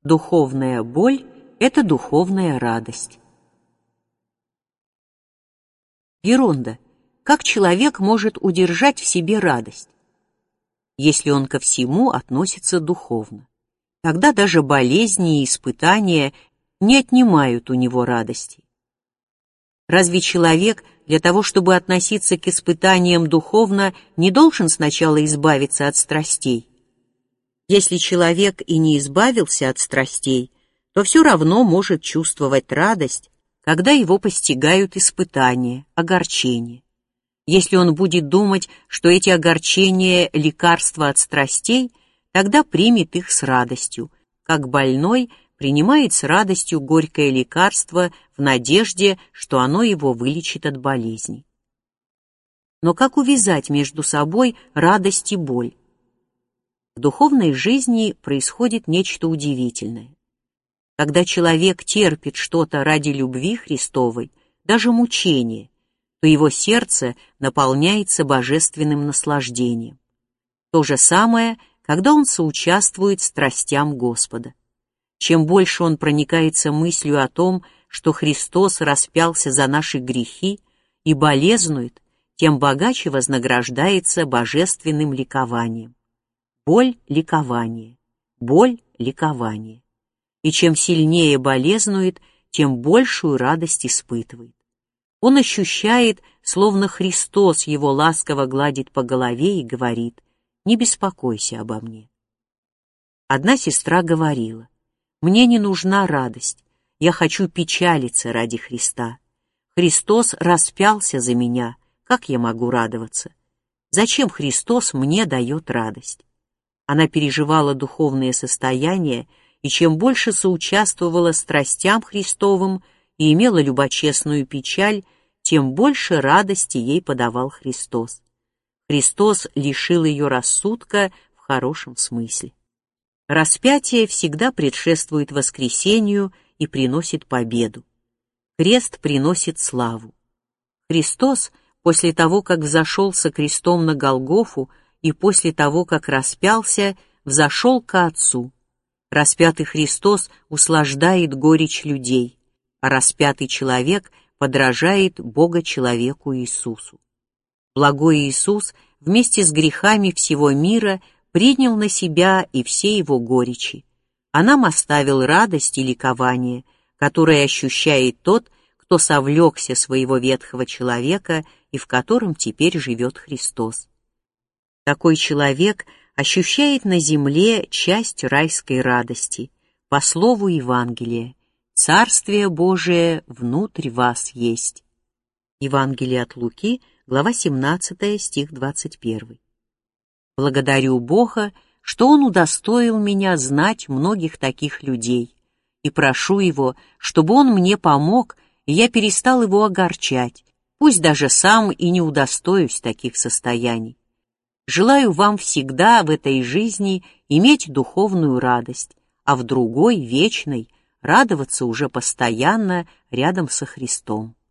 Духовная боль – это духовная радость. Геронда. Как человек может удержать в себе радость, если он ко всему относится духовно? Тогда даже болезни и испытания не отнимают у него радости. Разве человек для того, чтобы относиться к испытаниям духовно, не должен сначала избавиться от страстей? Если человек и не избавился от страстей, то все равно может чувствовать радость, когда его постигают испытания, огорчения. Если он будет думать, что эти огорчения – лекарство от страстей, тогда примет их с радостью, как больной принимает с радостью горькое лекарство в надежде, что оно его вылечит от болезни. Но как увязать между собой радость и боль? В духовной жизни происходит нечто удивительное. Когда человек терпит что-то ради любви Христовой, даже мучение, то его сердце наполняется божественным наслаждением. То же самое, когда он соучаствует страстям Господа. Чем больше он проникается мыслью о том, что Христос распялся за наши грехи и болезнует, тем богаче вознаграждается божественным ликованием. Боль — ликование, боль — ликование. И чем сильнее болезнует, тем большую радость испытывает. Он ощущает, словно Христос его ласково гладит по голове и говорит: «Не беспокойся обо мне». Одна сестра говорила: «Мне не нужна радость, я хочу печалиться ради Христа. Христос распялся за меня, как я могу радоваться? Зачем Христос мне дает радость?» Она переживала духовное состояние, и чем больше соучаствовала страстям Христовым и имела любочестную печаль, тем больше радости ей подавал Христос. Христос лишил ее рассудка в хорошем смысле. Распятие всегда предшествует воскресению и приносит победу. Крест приносит славу. Христос, после того, как взошел со крестом на Голгофу и после того, как распялся, взошел ко Отцу. Распятый Христос услаждает горечь людей, а распятый человек подражает Бога-человеку Иисусу. Благой Иисус вместе с грехами всего мира принял на себя и все его горечи, а нам оставил радость и ликование, которое ощущает тот, кто совлекся своего ветхого человека и в котором теперь живет Христос. Такой человек ощущает на земле часть райской радости, по слову Евангелия: «Царствие Божие внутрь вас есть». Евангелие от Луки, глава 17, стих 21. Благодарю Бога, что Он удостоил меня знать многих таких людей, и прошу Его, чтобы Он мне помог, и я перестал его огорчать, пусть даже сам и не удостоюсь таких состояний. Желаю вам всегда в этой жизни иметь духовную радость, а в другой, вечной, радоваться уже постоянно рядом со Христом.